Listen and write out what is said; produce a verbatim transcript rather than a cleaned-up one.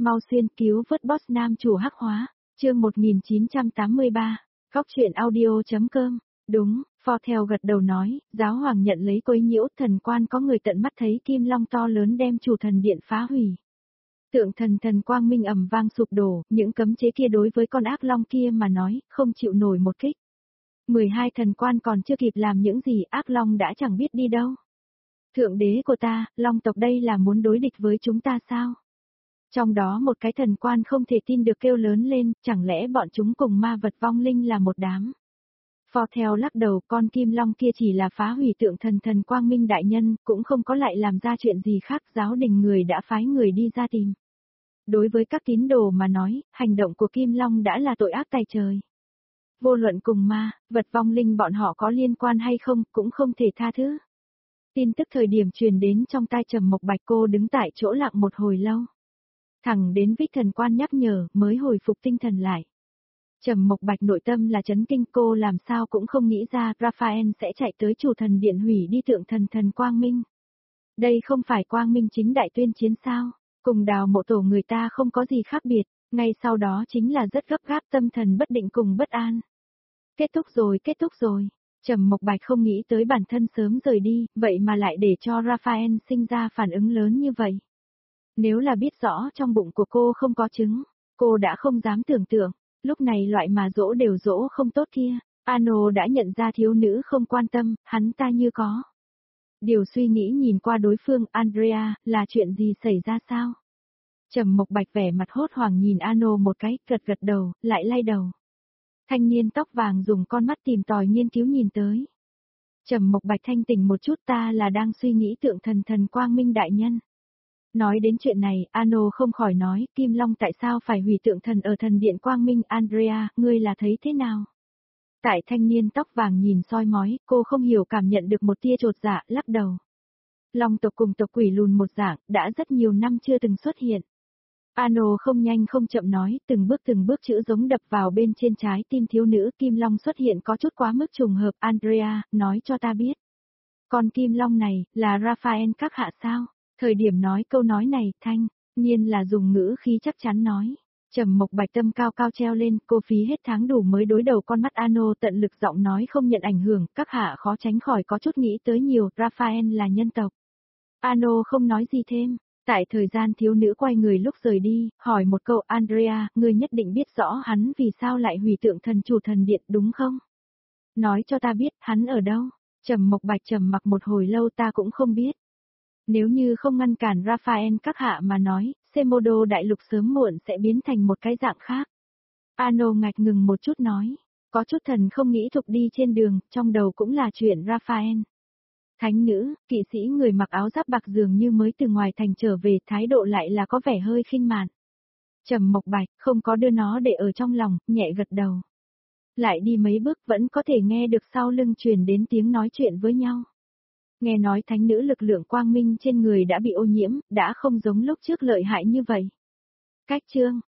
Mau xuyên cứu vớt boss nam chủ hắc hóa, chương một nghìn chín trăm tám mươi ba, góc truyện audio.com, đúng, Fortel gật đầu nói, giáo hoàng nhận lấy quấy nhiễu thần quan có người tận mắt thấy kim long to lớn đem chủ thần điện phá hủy. Tượng thần thần quang minh ầm vang sụp đổ, những cấm chế kia đối với con ác long kia mà nói, không chịu nổi một kích. mười hai thần quan còn chưa kịp làm những gì ác long đã chẳng biết đi đâu. Thượng đế của ta, long tộc đây là muốn đối địch với chúng ta sao? Trong đó một cái thần quan không thể tin được kêu lớn lên, chẳng lẽ bọn chúng cùng ma vật vong linh là một đám. Fortel lắc đầu, con kim long kia chỉ là phá hủy tượng thần thần quang minh đại nhân, cũng không có lại làm ra chuyện gì khác, giáo đình người đã phái người đi ra tìm. Đối với các tín đồ mà nói, hành động của kim long đã là tội ác tày trời. Vô luận cùng ma, vật vong linh bọn họ có liên quan hay không, cũng không thể tha thứ. Tin tức thời điểm truyền đến trong tai Trầm Mộc Bạch, cô đứng tại chỗ lặng một hồi lâu. Thẳng đến Vích thần quan nhắc nhở, mới hồi phục tinh thần lại. Trầm Mộc Bạch nội tâm là chấn kinh, cô làm sao cũng không nghĩ ra Raphael sẽ chạy tới chủ thần điện hủy đi tượng thần thần quang minh. Đây không phải quang minh chính đại tuyên chiến sao, cùng đào mộ tổ người ta không có gì khác biệt, ngay sau đó chính là rất gấp gáp, tâm thần bất định cùng bất an. Kết thúc rồi, kết thúc rồi. Trầm Mộc Bạch không nghĩ tới bản thân sớm rời đi, vậy mà lại để cho Raphael sinh ra phản ứng lớn như vậy. Nếu là biết rõ trong bụng của cô không có trứng, cô đã không dám tưởng tượng, lúc này loại mà dỗ đều dỗ không tốt kia, Ano đã nhận ra thiếu nữ không quan tâm, hắn ta như có. Điều suy nghĩ nhìn qua đối phương, Andrea, là chuyện gì xảy ra sao? Trầm Mộc Bạch vẻ mặt hốt hoảng nhìn Ano một cái, gật gật đầu, lại lay đầu. Thanh niên tóc vàng dùng con mắt tìm tòi nghiên cứu nhìn tới. Trầm Mộc Bạch thanh tỉnh một chút, ta là đang suy nghĩ tượng thần thần quang minh đại nhân. Nói đến chuyện này, Ano không khỏi nói, Kim Long tại sao phải hủy tượng thần ở thần điện quang minh, Andrea, ngươi là thấy thế nào? Tại thanh niên tóc vàng nhìn soi mói, cô không hiểu cảm nhận được một tia chột dạ, lắc đầu. Long tộc cùng tộc quỷ lùn một dạng, đã rất nhiều năm chưa từng xuất hiện. Ano không nhanh không chậm nói, từng bước từng bước chữ giống đập vào bên trên trái tim thiếu nữ, Kim Long xuất hiện có chút quá mức trùng hợp, Andrea, nói cho ta biết. Con Kim Long này, là Raphael các hạ sao? Thời điểm nói câu nói này, thanh, nhiên là dùng ngữ khí chắc chắn nói. Trầm Mộc Bạch tâm cao cao treo lên, cô phí hết tháng đủ mới đối đầu con mắt Ano, tận lực giọng nói không nhận ảnh hưởng, các hạ khó tránh khỏi có chút nghĩ tới nhiều, Raphael là nhân tộc. Ano không nói gì thêm. Tại thời gian thiếu nữ quay người lúc rời đi, hỏi một câu, Andrea, ngươi nhất định biết rõ hắn vì sao lại hủy tượng thần chủ thần điện đúng không? Nói cho ta biết, hắn ở đâu? Trầm Mộc Bạch trầm mặc một hồi lâu, ta cũng không biết. Nếu như không ngăn cản Raphael các hạ mà nói, Semodo đại lục sớm muộn sẽ biến thành một cái dạng khác. Ano ngạch ngừng một chút nói, có chút thần không nghĩ thục đi trên đường, trong đầu cũng là chuyện Raphael. Thánh nữ, kỵ sĩ người mặc áo giáp bạc dường như mới từ ngoài thành trở về, thái độ lại là có vẻ hơi khinh mạn. Trầm Mộc Bạch không có đưa nó để ở trong lòng, nhẹ gật đầu. Lại đi mấy bước vẫn có thể nghe được sau lưng truyền đến tiếng nói chuyện với nhau. Nghe nói thánh nữ lực lượng quang minh trên người đã bị ô nhiễm, đã không giống lúc trước lợi hại như vậy. Cách chương,